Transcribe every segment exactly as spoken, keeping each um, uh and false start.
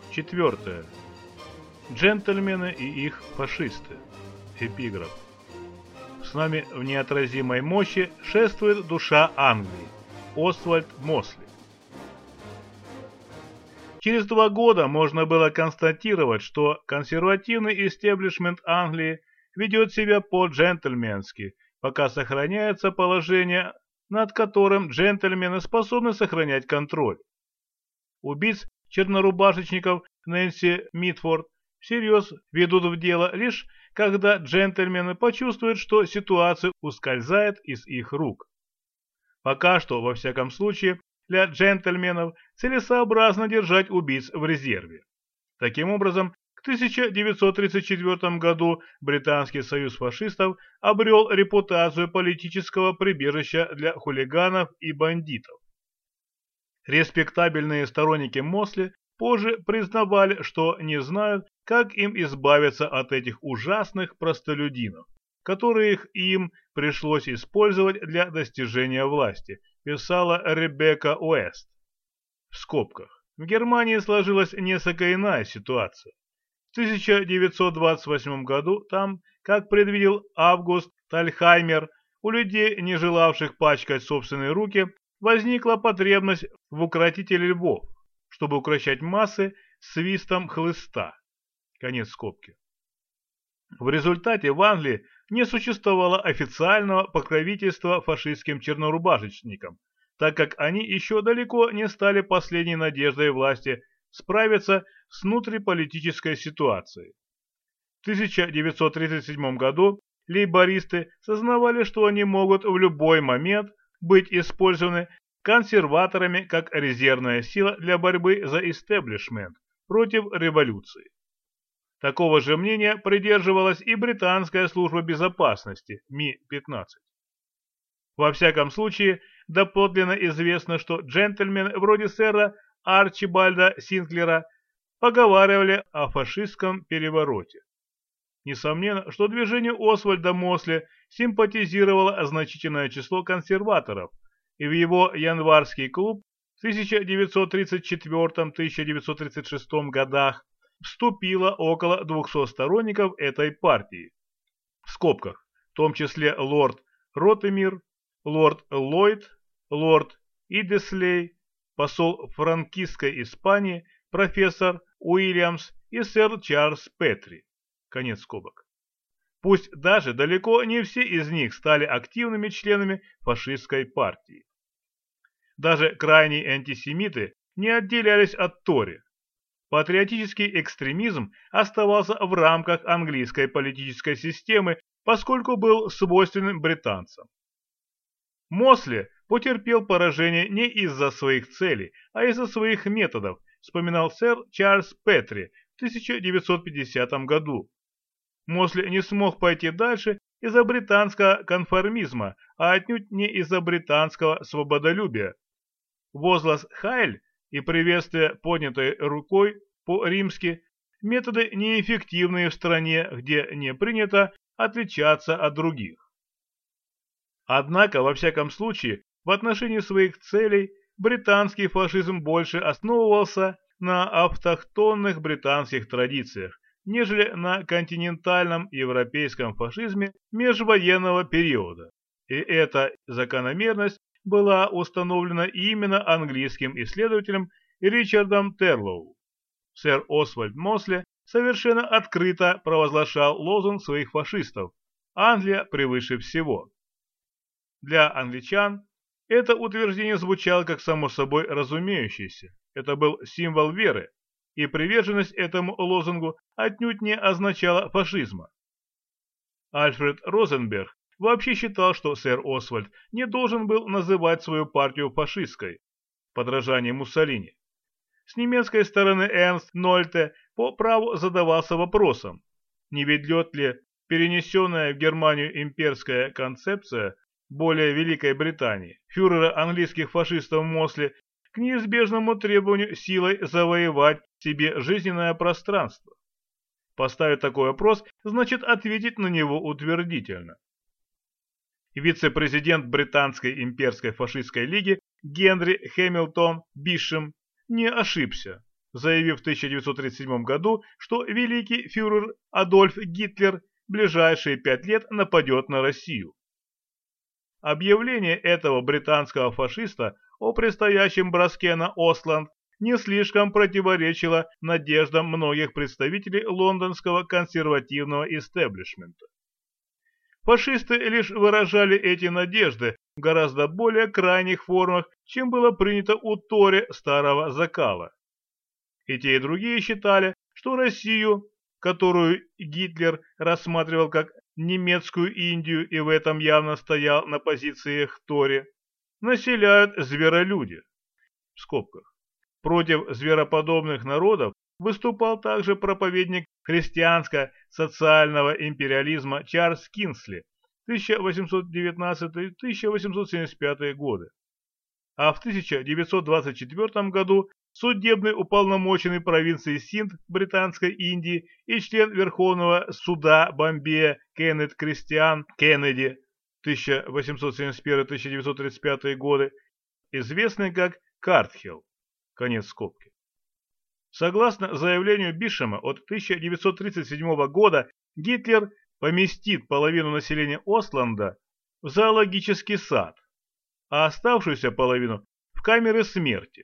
Четвертое. Джентльмены и их фашисты. Эпиграф. С нами в неотразимой мощи шествует душа Англии. Освальд Мосли. Через два года можно было констатировать, что консервативный истеблишмент Англии ведет себя по-джентльменски, пока сохраняется положение, над которым джентльмены способны сохранять контроль. Убийц чернорубашечников Нэнси Митфорд всерьез ведут в дело лишь когда джентльмены почувствуют, что ситуация ускользает из их рук. Пока что, во всяком случае, для джентльменов целесообразно держать убийц в резерве. Таким образом, к тысяча девятьсот тридцать четвёртому году Британский союз фашистов обрел репутацию политического прибежища для хулиганов и бандитов. Респектабельные сторонники Мосли позже признавали, что не знают, как им избавиться от этих ужасных простолюдинов, которых им пришлось использовать для достижения власти, писала Ребекка Уэст. В скобках. В Германии сложилась несколько иная ситуация. В тысяча девятьсот двадцать восьмом году там, как предвидел Август Тальхаймер, у людей, не желавших пачкать собственные руки, возникла потребность в укротителе львов, чтобы укрощать массы свистом хлыста. Конец скобки. В результате в Англии не существовало официального покровительства фашистским чернорубашечникам, так как они еще далеко не стали последней надеждой власти справиться с внутриполитической ситуацией. В тысяча девятьсот тридцать седьмом году лейбористы сознавали, что они могут в любой момент быть использованы консерваторами как резервная сила для борьбы за истеблишмент против революции. Такого же мнения придерживалась и британская служба безопасности Ми пятнадцать. Во всяком случае, доподлинно известно, что джентльмены вроде сэра Арчибальда Синклера поговаривали о фашистском перевороте. Несомненно, что движению Освальда Мосли симпатизировало значительное число консерваторов, и в его январский клуб в тысяча девятьсот тридцать четвёртом — тысяча девятьсот тридцать шестом годах вступило около двухсот сторонников этой партии. В скобках, в том числе лорд Ротемир, лорд Ллойд, лорд Идеслей, посол франкистской Испании, профессор Уильямс и сэр Чарльз Петри. Конец скобок. Пусть даже далеко не все из них стали активными членами фашистской партии. Даже крайние антисемиты не отделялись от Тори. Патриотический экстремизм оставался в рамках английской политической системы, поскольку был свойственным британцам. Мосли потерпел поражение не из-за своих целей, а из-за своих методов, вспоминал сэр Чарльз Петри в тысяча девятьсот пятидесятом году. Мосли не смог пойти дальше из-за британского конформизма, а отнюдь не из-за британского свободолюбия. Возглас «Хайль» и приветствие поднятой рукой по-римски – методы неэффективные в стране, где не принято отличаться от других. Однако, во всяком случае, в отношении своих целей британский фашизм больше основывался на автохтонных британских традициях, нежели на континентальном европейском фашизме межвоенного периода. И эта закономерность была установлена именно английским исследователем Ричардом Терлоу. Сэр Освальд Мосли совершенно открыто провозглашал лозунг своих фашистов «Англия превыше всего». Для англичан это утверждение звучало как само собой разумеющееся. Это был символ веры, и приверженность этому лозунгу отнюдь не означала фашизма. Альфред Розенберг вообще считал, что сэр Освальд не должен был называть свою партию фашистской, подражание Муссолини. С немецкой стороны Эрнст Нольте по праву задавался вопросом, не ведет ли перенесенная в Германию имперская концепция более Великой Британии, фюрера английских фашистов Мосли, к неизбежному требованию силой завоевать себе жизненное пространство. Поставить такой вопрос значит ответить на него утвердительно. Вице-президент Британской имперской фашистской лиги Генри Хэмилтон Бишем не ошибся. заявив в тысяча девятьсот тридцать седьмом году, что великий фюрер Адольф Гитлер в ближайшие пять лет нападет на Россию. Объявление этого британского фашиста о предстоящем броске на Остланд не слишком противоречило надеждам многих представителей лондонского консервативного истеблишмента. Фашисты лишь выражали эти надежды в гораздо более крайних формах, чем было принято у Тори старого закала. И те, и другие считали, что Россию, которую Гитлер рассматривал как немецкую Индию и в этом явно стоял на позициях Тори, населяют зверолюди. В скобках. Против звероподобных народов выступал также проповедник христианско-социального империализма Чарльз Кинсли тысяча восемьсот девятнадцатый — тысяча восемьсот семьдесят пятый годы. А в тысяча девятьсот двадцать четвёртом году судебный уполномоченный провинции Синд Британской Индии и член Верховного суда Бомбея Кеннет Кристиан Кеннеди тысяча восемьсот семьдесят первый — тысяча девятьсот тридцать пятый годы, известный как Картхилл. Конец скобки. Согласно заявлению Бишема от тысяча девятьсот тридцать седьмого года, Гитлер поместит половину населения Остланда в зоологический сад, а оставшуюся половину в камеры смерти.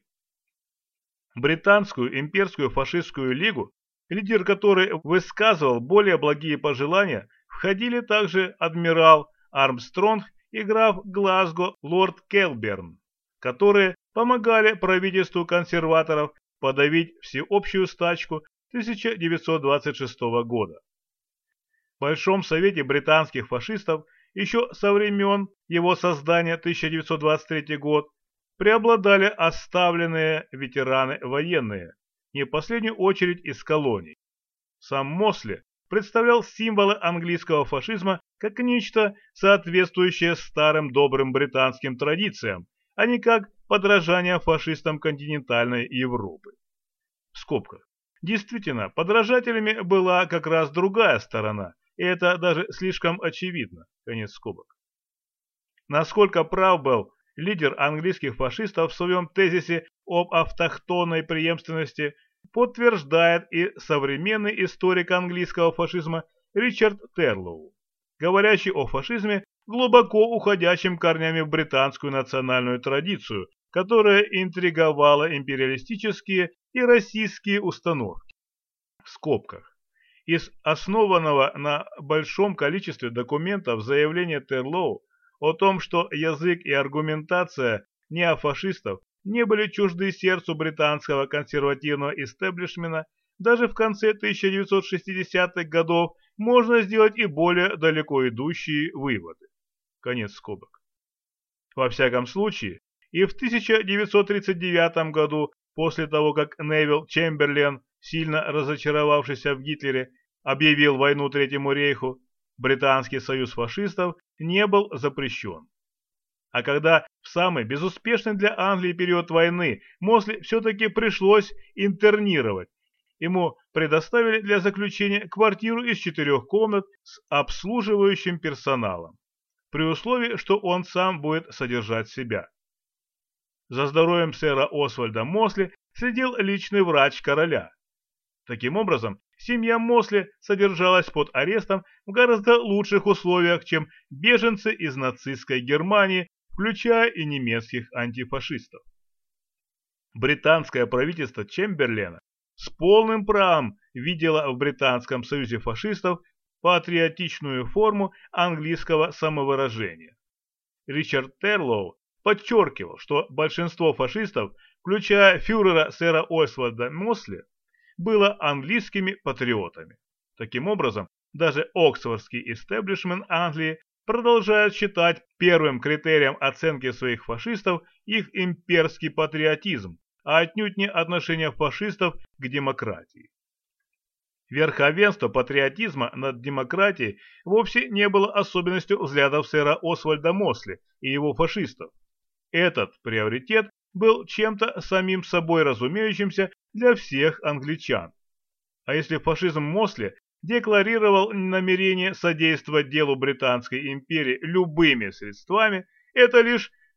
Британскую имперскую фашистскую лигу, лидер которой высказывал более благие пожелания, входили также адмирал Армстронг и граф Глазго лорд Келберн, которые помогали правительству консерваторов подавить всеобщую стачку тысяча девятьсот двадцать шестого года. В Большом совете британских фашистов еще со времен его создания тысяча девятьсот двадцать третий год преобладали оставленные ветераны военные, не в последнюю очередь из колоний. Сам Мосли представлял символы английского фашизма как нечто, соответствующее старым добрым британским традициям, а не как подражание фашистам континентальной Европы. В скобках. Действительно, подражателями была как раз другая сторона, и это даже слишком очевидно. Конец скобок. Насколько прав был лидер английских фашистов в своем тезисе об автохтонной преемственности, подтверждает и современный историк английского фашизма Ричард Терлоу, говорящий о фашизме, глубоко уходящим корнями в британскую национальную традицию, которая интриговала империалистические и российские установки. В скобках. Из основанного на большом количестве документов заявления Терлоу о том, что язык и аргументация неофашистов не были чужды сердцу британского консервативного истеблишмента, даже в конце тысяча девятьсот шестидесятых годов можно сделать и более далеко идущие выводы. Конец скобок. Во всяком случае, и в тысяча девятьсот тридцать девятом году, после того, как Невилл Чемберлен, сильно разочаровавшийся в Гитлере, объявил войну Третьему рейху, Британский союз фашистов не был запрещен. А когда в самый безуспешный для Англии период войны Мосли все-таки пришлось интернировать, ему предоставили для заключения квартиру из четырех комнат с обслуживающим персоналом, при условии, что он сам будет содержать себя. За здоровьем сэра Освальда Мосли следил личный врач короля. Таким образом, семья Мосли содержалась под арестом в гораздо лучших условиях, чем беженцы из нацистской Германии, включая и немецких антифашистов. Британское правительство Чемберлена с полным правом видело в Британском союзе фашистов патриотичную форму английского самовыражения. Ричард Терлоу подчеркивал, что большинство фашистов, включая фюрера сэра Освальда Мосли, было английскими патриотами. Таким образом, даже оксфордский истеблишмент Англии продолжает считать первым критерием оценки своих фашистов их имперский патриотизм, а отнюдь не отношение фашистов к демократии. Верховенство патриотизма над демократией вовсе не было особенностью взглядов сэра Освальда Мосли и его фашистов. Этот приоритет был чем-то самим собой разумеющимся для всех англичан. А если фашизм Мосли декларировал намерение содействовать делу Британской империи любыми средствами, это лишь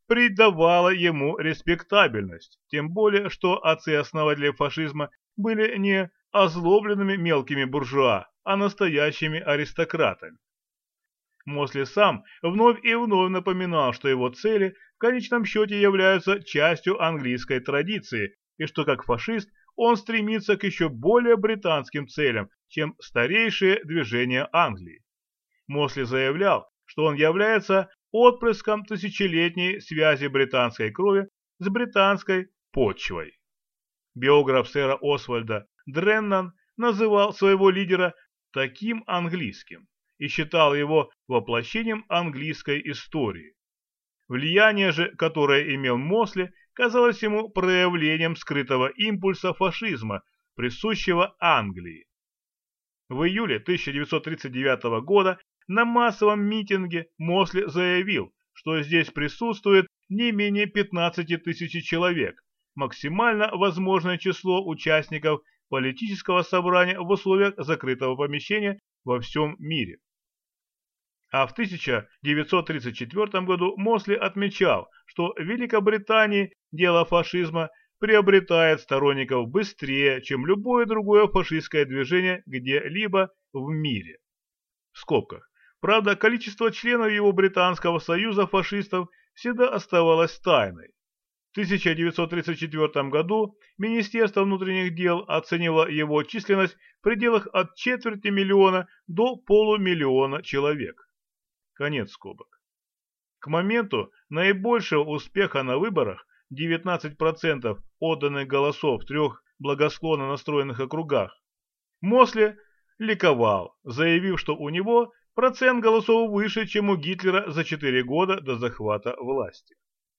придавало ему респектабельность, тем более, что отцы-основатели фашизма были не озлобленными мелкими буржуа, а настоящими аристократами. Мосли сам вновь и вновь напоминал, что его цели в конечном счете являются частью английской традиции, и что как фашист он стремится к еще более британским целям, чем старейшие движения Англии. Мосли заявлял, что он является отпрыском тысячелетней связи британской крови с британской почвой. Биограф сэра Освальда Дреннан называл своего лидера таким английским и считал его воплощением английской истории. Влияние же, которое имел Мосли, казалось ему проявлением скрытого импульса фашизма, присущего Англии. В июле тысяча девятьсот тридцать девятого года на массовом митинге Мосли заявил, что здесь присутствует не менее пятнадцати тысяч человек, максимально возможное число участников политического собрания в условиях закрытого помещения во всем мире. А в тысяча девятьсот тридцать четвёртом году Мосли отмечал, что в Великобритании дело фашизма приобретает сторонников быстрее, чем любое другое фашистское движение где-либо в мире. В скобках. Правда, количество членов его британского союза фашистов всегда оставалось тайной. В тысяча девятьсот тридцать четвёртом году Министерство внутренних дел оценивало его численность в пределах от четверти миллиона до полумиллиона человек. Конец скобок. К моменту наибольшего успеха на выборах девятнадцать процентов отданных голосов в трех благосклонно настроенных округах, Мосли ликовал, заявив, что у него процент голосов выше, чем у Гитлера за четыре года до захвата власти.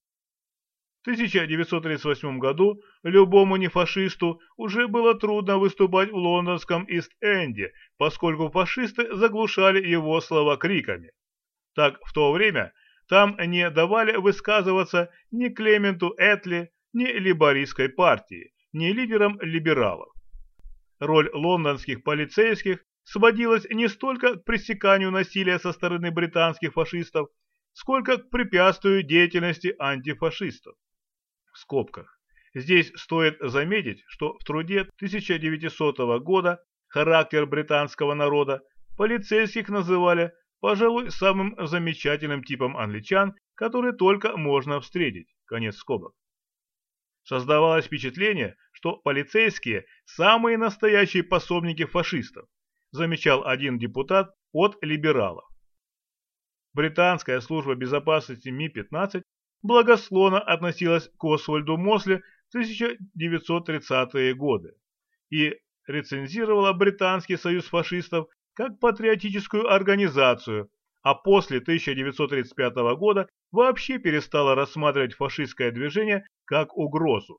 В тысяча девятьсот тридцать восьмом году любому нефашисту уже было трудно выступать в лондонском Ист-Энде, поскольку фашисты заглушали его слова криками. Так, в то время там не давали высказываться ни Клементу Этли, ни лейбористской партии, ни лидерам либералов. Роль лондонских полицейских сводилась не столько к пресеканию насилия со стороны британских фашистов, сколько к препятствию деятельности антифашистов. В скобках. Здесь стоит заметить, что в труде тысяча девятисотого года «Характер британского народа» полицейских называли, пожалуй, самым замечательным типом англичан, который только можно встретить. Конец скобок. Создавалось впечатление, что полицейские – самые настоящие пособники фашистов, замечал один депутат от либералов. Британская служба безопасности Ми пятнадцать благосклонно относилась к Освальду Мосли в тысяча девятьсот тридцатые годы и рецензировала Британский союз фашистов как патриотическую организацию, а после тысяча девятьсот тридцать пятого года вообще перестала рассматривать фашистское движение как угрозу.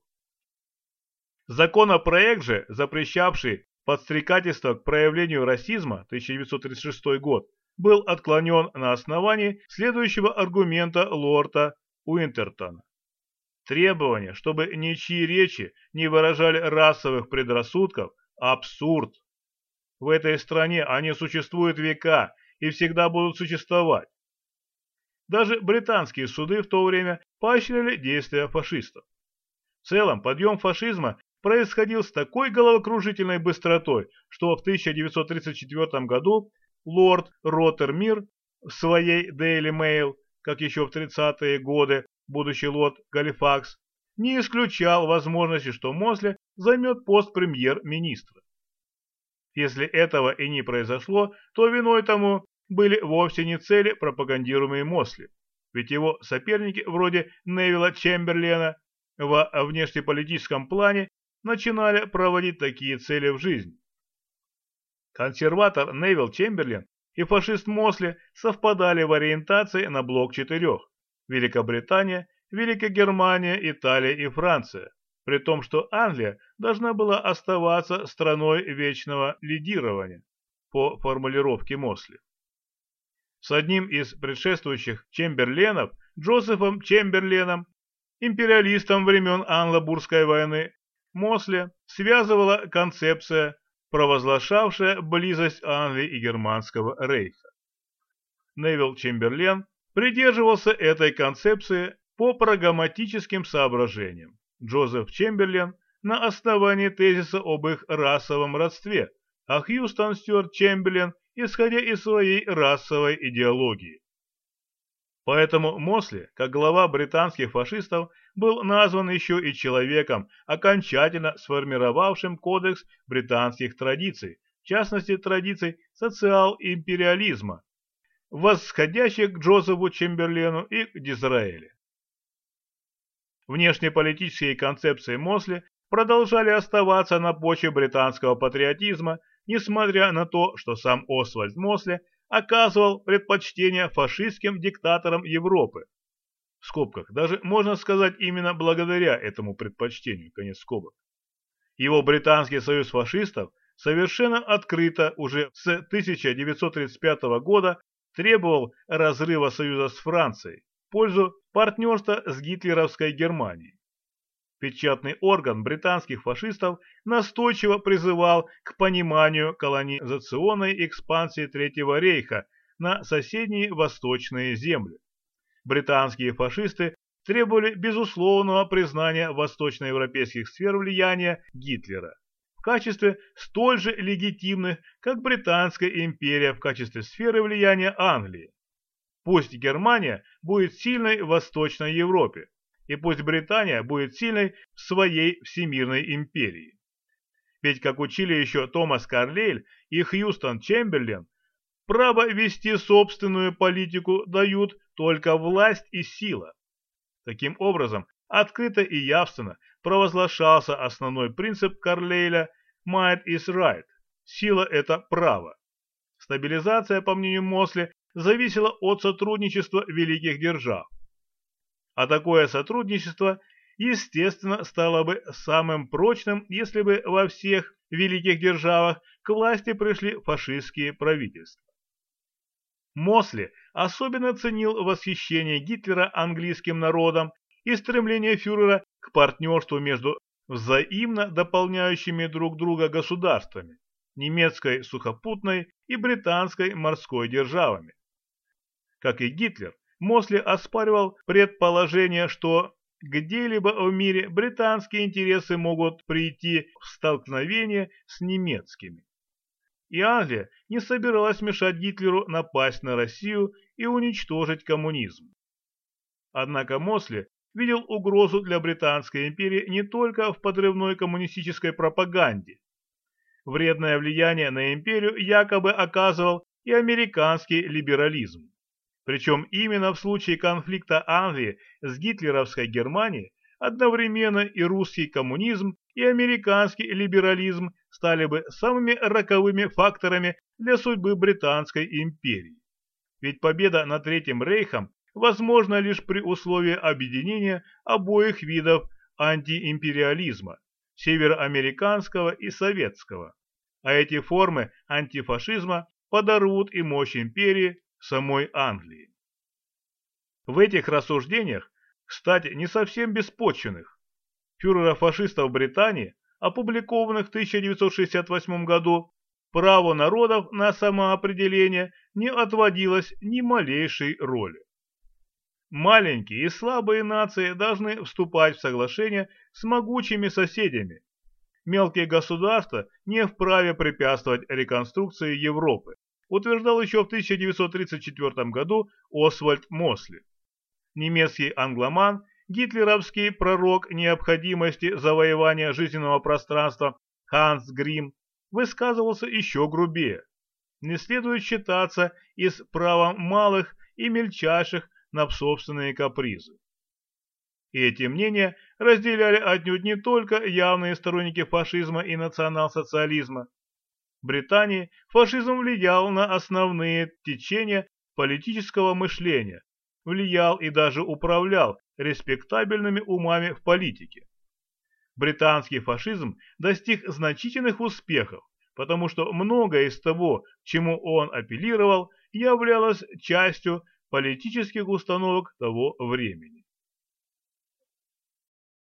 Законопроект же, запрещавший подстрекательство к проявлению расизма, тысяча девятьсот тридцать шестой год, был отклонен на основании следующего аргумента лорда Уинтертона. Требование, чтобы ничьи речи не выражали расовых предрассудков, абсурд. В этой стране они существуют века и всегда будут существовать. Даже британские суды в то время поощряли действия фашистов. В целом, подъем фашизма происходил с такой головокружительной быстротой, что в тысяча девятьсот тридцать четвёртом году лорд Роттермир в своей Daily Mail, как еще в тридцатые годы будущий лорд Галифакс, не исключал возможности, что Мосли займет пост премьер-министра. Если этого и не произошло, то виной тому были вовсе не цели, пропагандируемые Мосли, ведь его соперники вроде Невилла Чемберлена во внешнеполитическом плане начинали проводить такие цели в жизнь. Консерватор Невилл Чемберлен и фашист Мосли совпадали в ориентации на блок четырех – Великобритания, Великая Германия, Италия и Франция, при том, что Англия должна была оставаться страной вечного лидирования, по формулировке Мосли. С одним из предшествующих Чемберленов, Джозефом Чемберленом, империалистом времен Англо-Бурской войны, Мосли связывала концепция, провозглашавшая близость Англии и Германского рейха. Невилл Чемберлен придерживался этой концепции по прагматическим соображениям. Джозеф Чемберлен на основании тезиса об их расовом родстве, а Хьюстон Стюарт Чемберлен исходя из своей расовой идеологии. Поэтому Мосли, как глава британских фашистов, был назван еще и человеком, окончательно сформировавшим кодекс британских традиций, в частности традиций социал-империализма, восходящих к Джозефу Чемберлену и к Дизраэли. Внешнеполитические концепции Мосли продолжали оставаться на почве британского патриотизма, несмотря на то, что сам Освальд Мосли оказывал предпочтение фашистским диктаторам Европы. В скобках, даже можно сказать именно благодаря этому предпочтению, конец скобок. Его британский союз фашистов совершенно открыто уже с тысяча девятьсот тридцать пятого года требовал разрыва союза с Францией в пользу партнерства с гитлеровской Германией. Печатный орган британских фашистов настойчиво призывал к пониманию колонизационной экспансии Третьего рейха на соседние восточные земли. Британские фашисты требовали безусловного признания восточноевропейских сфер влияния Гитлера в качестве столь же легитимных, как Британская империя в качестве сферы влияния Англии. Пусть Германия будет сильной в Восточной Европе, и пусть Британия будет сильной в своей всемирной империи. Ведь, как учили еще Томас Карлейль и Хьюстон Чемберлен, право вести собственную политику дают только власть и сила. Таким образом, открыто и явственно провозглашался основной принцип Карлейля «Might is right» – сила – это право. Стабилизация, по мнению Мосли, зависела от сотрудничества великих держав. А такое сотрудничество, естественно, стало бы самым прочным, если бы во всех великих державах к власти пришли фашистские правительства. Мосли особенно ценил восхищение Гитлера английским народом и стремление фюрера к партнерству между взаимно дополняющими друг друга государствами, немецкой сухопутной и британской морской державами. Как и Гитлер, Мосли оспаривал предположение, что где-либо в мире британские интересы могут прийти в столкновение с немецкими. И Англия не собиралась мешать Гитлеру напасть на Россию и уничтожить коммунизм. Однако Мосли видел угрозу для Британской империи не только в подрывной коммунистической пропаганде. Вредное влияние на империю якобы оказывал и американский либерализм. Причем именно в случае конфликта Англии с гитлеровской Германией одновременно и русский коммунизм, и американский либерализм стали бы самыми роковыми факторами для судьбы Британской империи. Ведь победа над Третьим рейхом возможна лишь при условии объединения обоих видов антиимпериализма – североамериканского и советского. А эти формы антифашизма подорвут и мощь империи самой Англии. В этих рассуждениях, кстати, не совсем беспочвенных, фюрера фашистов Британии, опубликованных в тысяча девятьсот шестьдесят восьмом году, праву народов на самоопределение не отводилось ни малейшей роли. Маленькие и слабые нации должны вступать в соглашение с могучими соседями. Мелкие государства не вправе препятствовать реконструкции Европы, утверждал еще в тысяча девятьсот тридцать четвёртом году Освальд Мосли. Немецкий англоман, гитлеровский пророк необходимости завоевания жизненного пространства Ханс Грим высказывался еще грубее. Не следует считаться и с правом малых и мельчайших на собственные капризы. И эти мнения разделяли отнюдь не только явные сторонники фашизма и национал-социализма. В Британии фашизм влиял на основные течения политического мышления, влиял и даже управлял респектабельными умами в политике. Британский фашизм достиг значительных успехов, потому что многое из того, к чему он апеллировал, являлось частью политических установок того времени.